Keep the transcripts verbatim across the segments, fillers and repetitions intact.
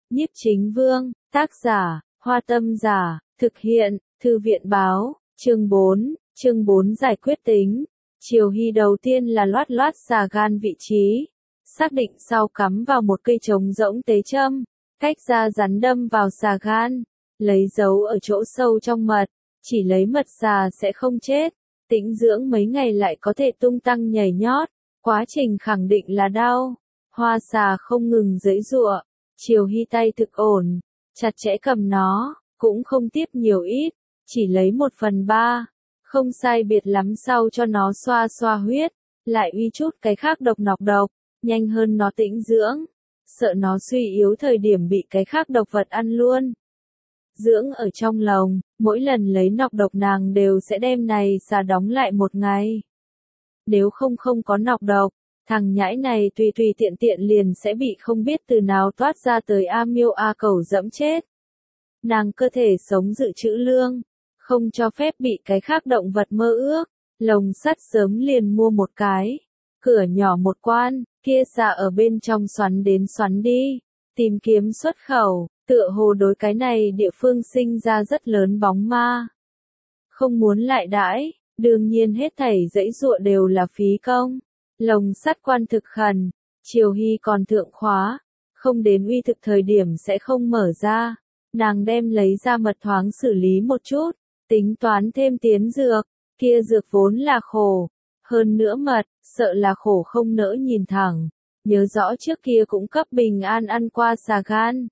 Nhiếp Chính Vương, tác giả, Hoa Tâm Giả, thực hiện, Thư viện báo, chương bốn, chương bốn giải quyết tính. Triều Hy đầu tiên là loát loát xà gan vị trí, xác định sau cắm vào một cây trống rỗng tế châm, cách ra rắn đâm vào xà gan, lấy dấu ở chỗ sâu trong mật, chỉ lấy mật xà sẽ không chết, tĩnh dưỡng mấy ngày lại có thể tung tăng nhảy nhót, quá trình khẳng định là đau. Hoa xà không ngừng giãy giụa, Triều Hy tay thực ổn, chặt chẽ cầm nó, cũng không tiếp nhiều ít, chỉ lấy một phần ba, không sai biệt lắm sau cho nó xoa xoa huyết, lại uy chút cái khác độc nọc độc, nhanh hơn nó tĩnh dưỡng, sợ nó suy yếu thời điểm bị cái khác độc vật ăn luôn. Dưỡng ở trong lồng, mỗi lần lấy nọc độc nàng đều sẽ đem này xà đóng lại một ngày. Nếu không không có nọc độc, thằng nhãi này tùy tùy tiện tiện liền sẽ bị không biết từ nào toát ra tới A miêu A cẩu dẫm chết. Nàng cơ thể sống dự trữ lương, không cho phép bị cái khác động vật mơ ước, lồng sắt sớm liền mua một cái, cửa nhỏ một quan, kia xà ở bên trong xoắn đến xoắn đi, tìm kiếm xuất khẩu, tựa hồ đối cái này địa phương sinh ra rất lớn bóng ma. Không muốn lại đãi, đương nhiên hết thảy dãy dụa đều là phí công. Lồng sắt quan thực khẩn, Triều Hy còn thượng khóa, không đến uy thực thời điểm sẽ không mở ra. Nàng đem lấy ra mật thoáng xử lý một chút, tính toán thêm tiến dược, kia dược vốn là khổ, hơn nữa mật, sợ là khổ không nỡ nhìn thẳng. Nhớ rõ trước kia cũng cấp bình an ăn qua xà gan.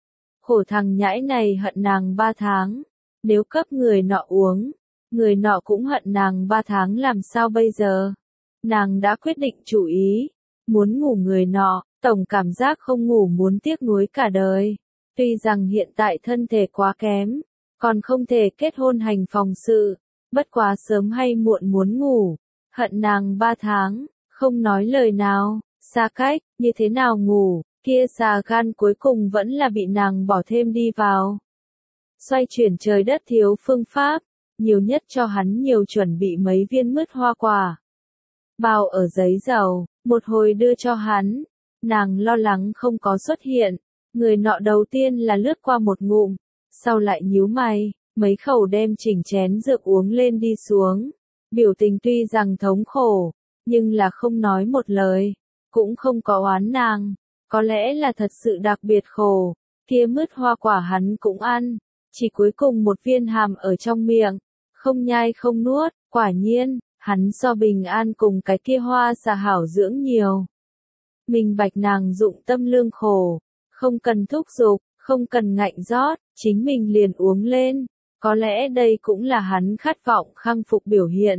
Khổ thằng nhãi này hận nàng ba tháng, nếu cấp người nọ uống, người nọ cũng hận nàng ba tháng làm sao bây giờ? Nàng đã quyết định chủ ý, muốn ngủ người nọ, tổng cảm giác không ngủ muốn tiếc nuối cả đời. Tuy rằng hiện tại thân thể quá kém, còn không thể kết hôn hành phòng sự, bất quá sớm hay muộn muốn ngủ, hận nàng ba tháng, không nói lời nào, xa cách, như thế nào ngủ, kia xà gan cuối cùng vẫn là bị nàng bỏ thêm đi vào. Xoay chuyển trời đất thiếu phương pháp, nhiều nhất cho hắn nhiều chuẩn bị mấy viên mứt hoa quả. Bao ở giấy dầu, một hồi đưa cho hắn, nàng lo lắng không có xuất hiện, người nọ đầu tiên là lướt qua một ngụm, sau lại nhíu mày, mấy khẩu đem chỉnh chén rượu uống lên đi xuống, biểu tình tuy rằng thống khổ, nhưng là không nói một lời, cũng không có oán nàng, có lẽ là thật sự đặc biệt khổ, kia mứt hoa quả hắn cũng ăn, chỉ cuối cùng một viên hàm ở trong miệng, không nhai không nuốt, quả nhiên. Hắn so bình an cùng cái kia hoa xà hảo dưỡng nhiều. Mình bạch nàng dụng tâm lương khổ, không cần thúc giục, không cần ngạnh rót, chính mình liền uống lên, có lẽ đây cũng là hắn khát vọng khang phục biểu hiện.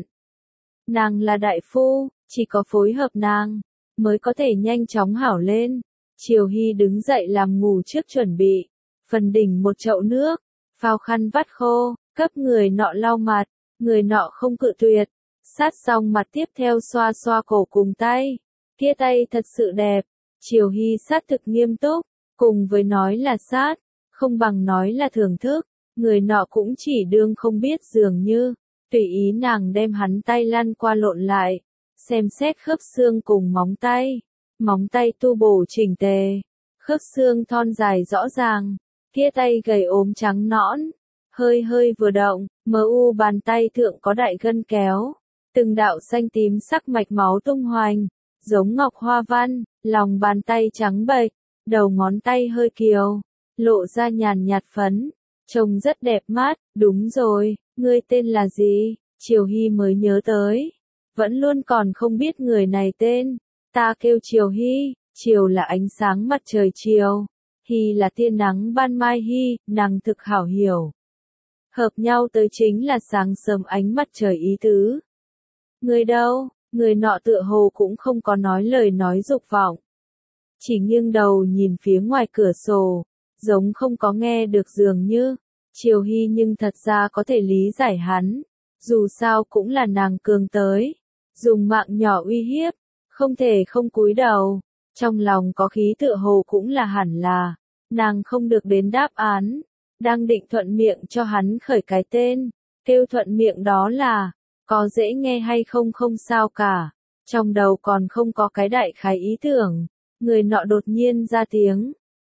Nàng là đại phu, chỉ có phối hợp nàng, mới có thể nhanh chóng hảo lên. Triều Hy đứng dậy làm ngủ trước chuẩn bị, phần đỉnh một chậu nước, phao khăn vắt khô, cấp người nọ lau mặt, người nọ không cự tuyệt. Sát xong mặt tiếp theo xoa xoa cổ cùng tay, kia tay thật sự đẹp, Triều Hy sát thực nghiêm túc, cùng với nói là sát, không bằng nói là thưởng thức, người nọ cũng chỉ đương không biết dường như, tùy ý nàng đem hắn tay lăn qua lộn lại, xem xét khớp xương cùng móng tay, móng tay tu bổ chỉnh tề, khớp xương thon dài rõ ràng, kia tay gầy ốm trắng nõn, hơi hơi vừa động, mờ u bàn tay thượng có đại gân kéo. Từng đạo xanh tím sắc mạch máu tung hoành, giống ngọc hoa văn, lòng bàn tay trắng bệch, đầu ngón tay hơi kiều, lộ ra nhàn nhạt phấn, trông rất đẹp mắt, đúng rồi, ngươi tên là gì? Triều Hy mới nhớ tới, vẫn luôn còn không biết người này tên, ta kêu Triều Hy, Triều là ánh sáng mặt trời chiều, Hy là tia nắng ban mai Hy, nàng thực hảo hiểu. Hợp nhau tới chính là sáng sớm ánh mặt trời ý tứ. Người đâu, người nọ tựa hồ cũng không có nói lời nói dục vọng. Chỉ nghiêng đầu nhìn phía ngoài cửa sổ, giống không có nghe được dường như. Triều Hy nhưng thật ra có thể lý giải hắn, dù sao cũng là nàng cường tới. Dùng mạng nhỏ uy hiếp, không thể không cúi đầu. Trong lòng có khí tựa hồ cũng là hẳn là, nàng không được đến đáp án. Đang định thuận miệng cho hắn khởi cái tên, kêu thuận miệng đó là... Có dễ nghe hay không không sao cả, trong đầu còn không có cái đại khái ý tưởng, người nọ đột nhiên ra tiếng,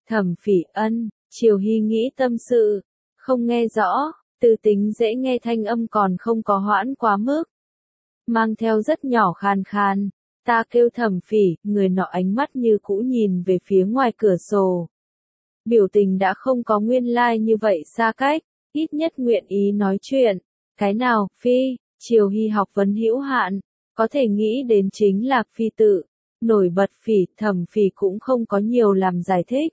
Thẩm Phỉ ân, Triều Hy nghĩ tâm sự, không nghe rõ, từ tính dễ nghe thanh âm còn không có hoãn quá mức. Mang theo rất nhỏ khàn khàn, ta kêu Thẩm Phỉ, người nọ ánh mắt như cũ nhìn về phía ngoài cửa sổ. Biểu tình đã không có nguyên lai like như vậy xa cách, ít nhất nguyện ý nói chuyện. Cái nào, Phi, Triều Hy học vấn hữu hạn, có thể nghĩ đến chính là Phi tự. Nổi bật Phỉ, Thẩm Phỉ cũng không có nhiều làm giải thích.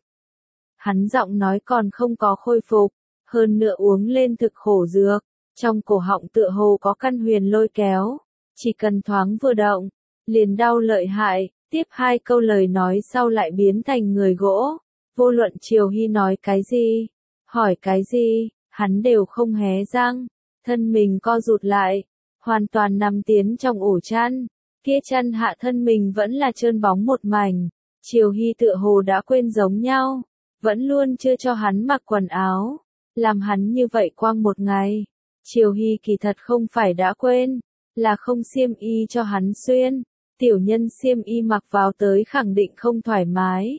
Hắn giọng nói còn không có khôi phục, hơn nữa uống lên thực khổ dược, trong cổ họng tựa hồ có căn huyền lôi kéo, chỉ cần thoáng vừa động, liền đau lợi hại, tiếp hai câu lời nói sau lại biến thành người gỗ, vô luận Triều Hy nói cái gì, hỏi cái gì, hắn đều không hé răng, thân mình co rụt lại, hoàn toàn nằm tiến trong ổ chăn, kia chăn hạ thân mình vẫn là trơn bóng một mảnh, Triều Hy tựa hồ đã quên giống nhau, vẫn luôn chưa cho hắn mặc quần áo, làm hắn như vậy quang một ngày. Triều Hy kỳ thật không phải đã quên, là không xiêm y cho hắn xuyên, tiểu nhân xiêm y mặc vào tới khẳng định không thoải mái.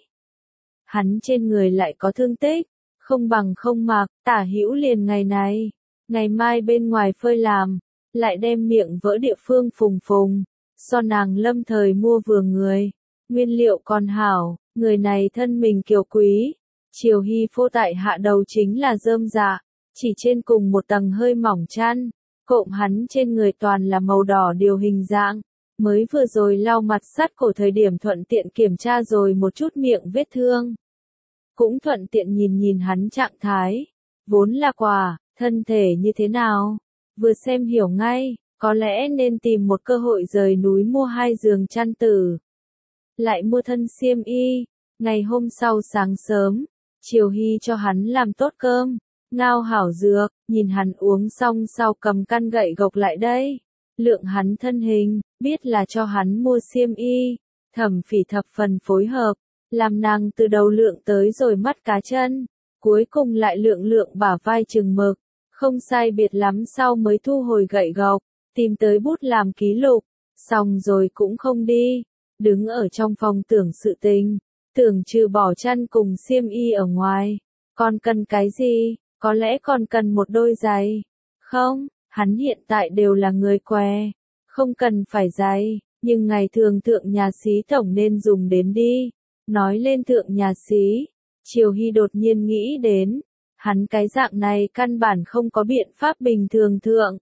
Hắn trên người lại có thương tích, không bằng không mặc, tả hữu liền ngày này, ngày mai bên ngoài phơi làm, lại đem miệng vỡ địa phương phùng phùng, so nàng lâm thời mua vừa người, nguyên liệu còn hảo, người này thân mình kiều quý. Triều Hy phô tại hạ đầu chính là rơm dạ, chỉ trên cùng một tầng hơi mỏng chăn, cộm hắn trên người toàn là màu đỏ điều hình dạng, mới vừa rồi lau mặt sát cổ thời điểm thuận tiện kiểm tra rồi một chút miệng vết thương. Cũng thuận tiện nhìn nhìn hắn trạng thái, vốn là quà, thân thể như thế nào, vừa xem hiểu ngay, có lẽ nên tìm một cơ hội rời núi mua hai giường chăn tử. Lại mua thân xiêm y, ngày hôm sau sáng sớm, Triều Hy cho hắn làm tốt cơm, ngao hảo dược, nhìn hắn uống xong sau cầm căn gậy gộc lại đây. Lượng hắn thân hình, biết là cho hắn mua xiêm y, Thẩm Phỉ thập phần phối hợp, làm nàng từ đầu lượng tới rồi mắt cá chân, cuối cùng lại lượng lượng bả vai chừng mực, không sai biệt lắm sau mới thu hồi gậy gộc, tìm tới bút làm ký lục, xong rồi cũng không đi, đứng ở trong phòng tưởng sự tình. Tưởng trừ bỏ chăn cùng xiêm y ở ngoài, còn cần cái gì, có lẽ còn cần một đôi giày. Không, hắn hiện tại đều là người què, không cần phải giày, nhưng ngày thường thượng nhà xí tổng nên dùng đến đi. Nói lên thượng nhà xí, Triều Hy đột nhiên nghĩ đến, hắn cái dạng này căn bản không có biện pháp bình thường thượng.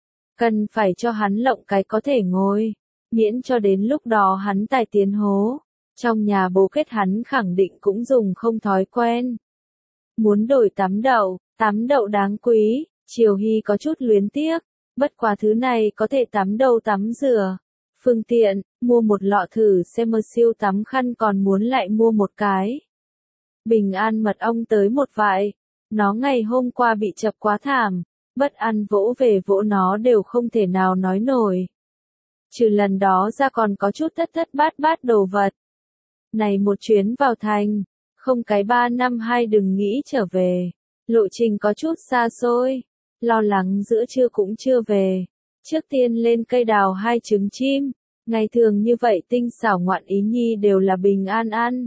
Cần phải cho hắn lộng cái có thể ngồi, miễn cho đến lúc đó hắn tài tiến hố. Trong nhà bố kết hắn khẳng định cũng dùng không thói quen. Muốn đổi tắm đậu, tắm đậu đáng quý, Triều Hy có chút luyến tiếc, bất quá thứ này có thể tắm đâu tắm rửa. Phương tiện, mua một lọ thử xem mơ siêu tắm khăn còn muốn lại mua một cái. Bình an mật ong tới một vại, nó ngày hôm qua bị chập quá thảm, bất ăn vỗ về vỗ nó đều không thể nào nói nổi. Trừ lần đó ra còn có chút thất thất bát bát đồ vật. Này một chuyến vào thành, không cái ba năm hai đừng nghĩ trở về, lộ trình có chút xa xôi, lo lắng giữa trưa cũng chưa về, trước tiên lên cây đào hai trứng chim, ngày thường như vậy tinh xảo ngoạn ý nhi đều là bình an ăn.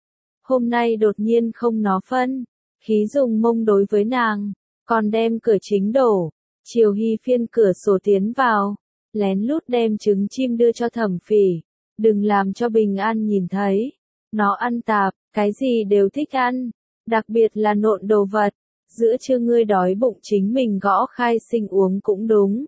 Hôm nay đột nhiên không nó phân, khí dùng mông đối với nàng, còn đem cửa chính đổ, Triều Hy phiên cửa sổ tiến vào, lén lút đem trứng chim đưa cho Thẩm Phỉ. Đừng làm cho bình an nhìn thấy. Nó ăn tạp, cái gì đều thích ăn. Đặc biệt là nộn đồ vật. Giữa trưa ngươi đói bụng chính mình gõ khai sinh uống cũng đúng.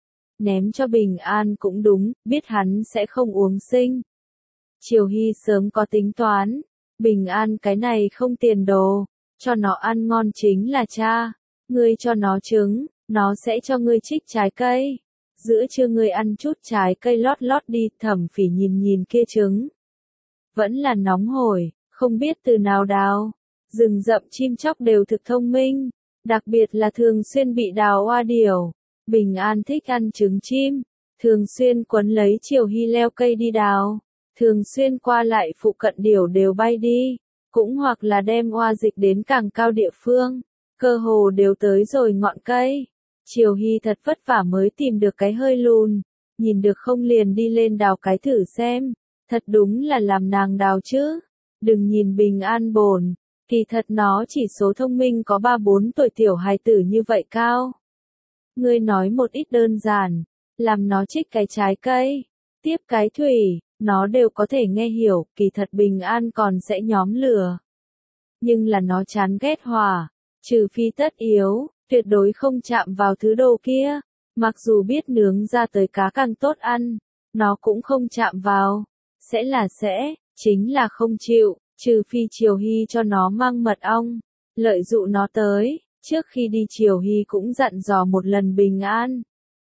Ném cho bình an cũng đúng, biết hắn sẽ không uống sinh. Triều Hy sớm có tính toán. Bình an cái này không tiền đồ. Cho nó ăn ngon chính là cha. Ngươi cho nó trứng, nó sẽ cho ngươi trích trái cây. Giữa trưa ngươi ăn chút trái cây lót lót đi, Thẩm Phỉ nhìn nhìn kia trứng. Vẫn là nóng hổi, không biết từ nào đào. Rừng rậm chim chóc đều thực thông minh, đặc biệt là thường xuyên bị đào oa điểu. Bình an thích ăn trứng chim, thường xuyên quấn lấy Triều Hy leo cây đi đào. Thường xuyên qua lại phụ cận điểu đều bay đi, cũng hoặc là đem oa dịch đến càng cao địa phương, cơ hồ đều tới rồi ngọn cây. Triều Hy thật vất vả mới tìm được cái hơi lùn, nhìn được không liền đi lên đào cái thử xem, thật đúng là làm nàng đào chứ, đừng nhìn bình an bồn, Kỳ thật nó chỉ số thông minh có ba bốn tuổi tiểu hài tử như vậy cao. Ngươi nói một ít đơn giản, làm nó trích cái trái cây, tiếp cái thủy, nó đều có thể nghe hiểu, kỳ thật bình an còn sẽ nhóm lửa. Nhưng là nó chán ghét hỏa, trừ phi tất yếu, tuyệt đối không chạm vào thứ đồ kia, mặc dù biết nướng ra tới cá càng tốt ăn, nó cũng không chạm vào, sẽ là sẽ, chính là không chịu, trừ phi Triều Hy cho nó mang mật ong, lợi dụ nó tới, trước khi đi Triều Hy cũng dặn dò một lần bình an.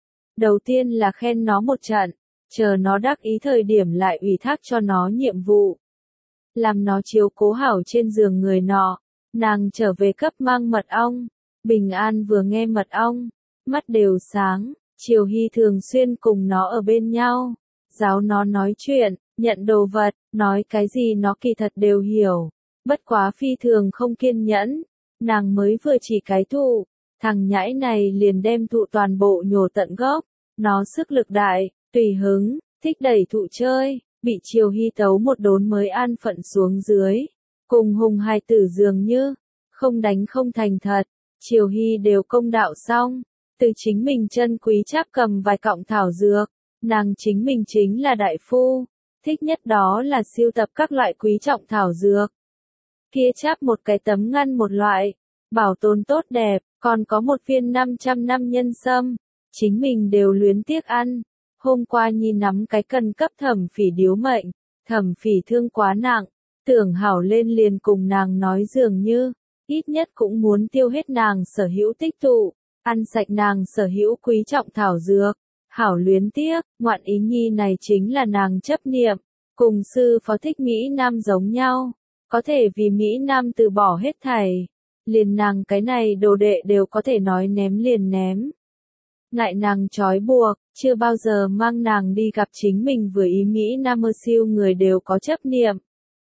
Đầu tiên là khen nó một trận, chờ nó đắc ý thời điểm lại ủy thác cho nó nhiệm vụ. Làm nó chiếu cố hảo trên giường người nọ, nàng trở về cấp mang mật ong, bình an vừa nghe mật ong, mắt đều sáng, Triều Hy thường xuyên cùng nó ở bên nhau, giáo nó nói chuyện, nhận đồ vật, nói cái gì nó kỳ thật đều hiểu, bất quá phi thường không kiên nhẫn, nàng mới vừa chỉ cái thụ, thằng nhãi này liền đem thụ toàn bộ nhổ tận gốc, nó sức lực đại, tùy hứng, thích đẩy thụ chơi, bị Triều Hy tấu một đốn mới an phận xuống dưới, cùng hùng hài tử dường như, không đánh không thành thật, Triều Hy đều công đạo xong, từ chính mình chân quý cháp cầm vài cọng thảo dược, nàng chính mình chính là đại phu, thích nhất đó là siêu tập các loại quý trọng thảo dược. Kia cháp một cái tấm ngăn một loại, bảo tồn tốt đẹp, còn có một viên năm trăm năm nhân sâm, chính mình đều luyến tiếc ăn. Hôm qua Nhi nắm cái cần cấp Thẩm Phỉ điếu mệnh, Thẩm Phỉ thương quá nặng, tưởng hảo lên liền cùng nàng nói dường như, ít nhất cũng muốn tiêu hết nàng sở hữu tích tụ, ăn sạch nàng sở hữu quý trọng thảo dược. Hảo luyến tiếc, ngoạn ý Nhi này chính là nàng chấp niệm, cùng sư phó thích Mỹ Nam giống nhau, có thể vì Mỹ Nam từ bỏ hết thảy, liền nàng cái này đồ đệ đều có thể nói ném liền ném. Ngại nàng trói buộc, chưa bao giờ mang nàng đi gặp chính mình vừa ý Mỹ Nam mơ siêu người đều có chấp niệm.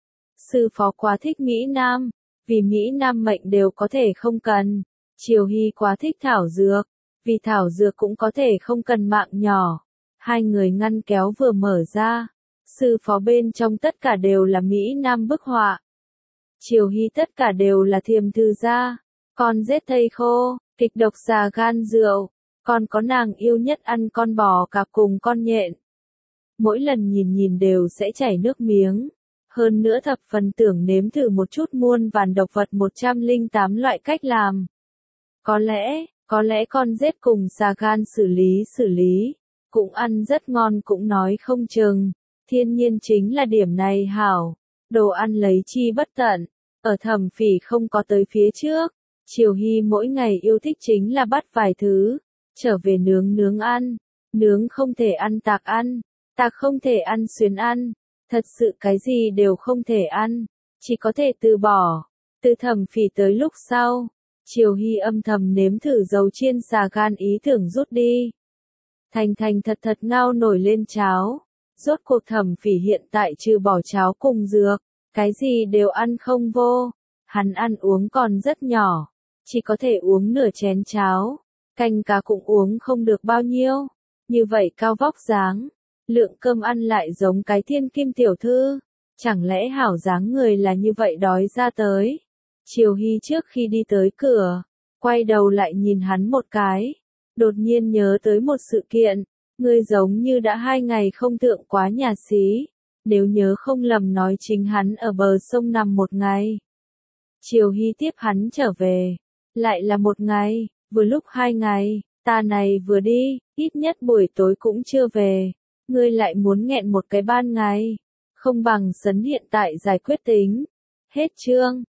Sư phó quá thích Mỹ Nam, vì Mỹ Nam mệnh đều có thể không cần, Triều Hy quá thích thảo dược, vì thảo dược cũng có thể không cần mạng nhỏ. Hai người ngăn kéo vừa mở ra, sư phó bên trong tất cả đều là Mỹ Nam bức họa. Triều Hy tất cả đều là thiềm thư gia, con rết thây khô, kịch độc xà gan rượu, còn có nàng yêu nhất ăn con bò cạp cùng con nhện. Mỗi lần nhìn nhìn đều sẽ chảy nước miếng, hơn nữa thập phần tưởng nếm thử một chút muôn vàn độc vật một trăm lẻ tám loại cách làm. Có lẽ, có lẽ con rết cùng xà gan xử lý xử lý, cũng ăn rất ngon cũng nói không chừng, thiên nhiên chính là điểm này hảo, đồ ăn lấy chi bất tận, ở Thẩm Phỉ không có tới phía trước, Triều Hy mỗi ngày yêu thích chính là bắt vài thứ, trở về nướng nướng ăn, nướng không thể ăn tạc ăn, tạc không thể ăn xuyến ăn, thật sự cái gì đều không thể ăn, chỉ có thể từ bỏ. Từ Thẩm Phỉ tới lúc sau, Triều Hy âm thầm nếm thử dầu chiên xà gan ý tưởng rút đi. Thành thành thật thật ngao nổi lên cháo, rốt cuộc Thẩm Phỉ hiện tại trừ bỏ cháo cùng dược, cái gì đều ăn không vô, hắn ăn uống còn rất nhỏ, chỉ có thể uống nửa chén cháo, canh cá cũng uống không được bao nhiêu, như vậy cao vóc dáng, lượng cơm ăn lại giống cái thiên kim tiểu thư, chẳng lẽ hảo dáng người là như vậy đói ra tới. Triều Hy trước khi đi tới cửa, quay đầu lại nhìn hắn một cái, đột nhiên nhớ tới một sự kiện, ngươi giống như đã hai ngày không thượng quá nhà xí, nếu nhớ không lầm nói chính hắn ở bờ sông nằm một ngày. Triều Hy tiếp hắn trở về, lại là một ngày, vừa lúc hai ngày, ta này vừa đi, ít nhất buổi tối cũng chưa về, ngươi lại muốn nghẹn một cái ban ngày, không bằng sấn hiện tại giải quyết tính. Hết chương.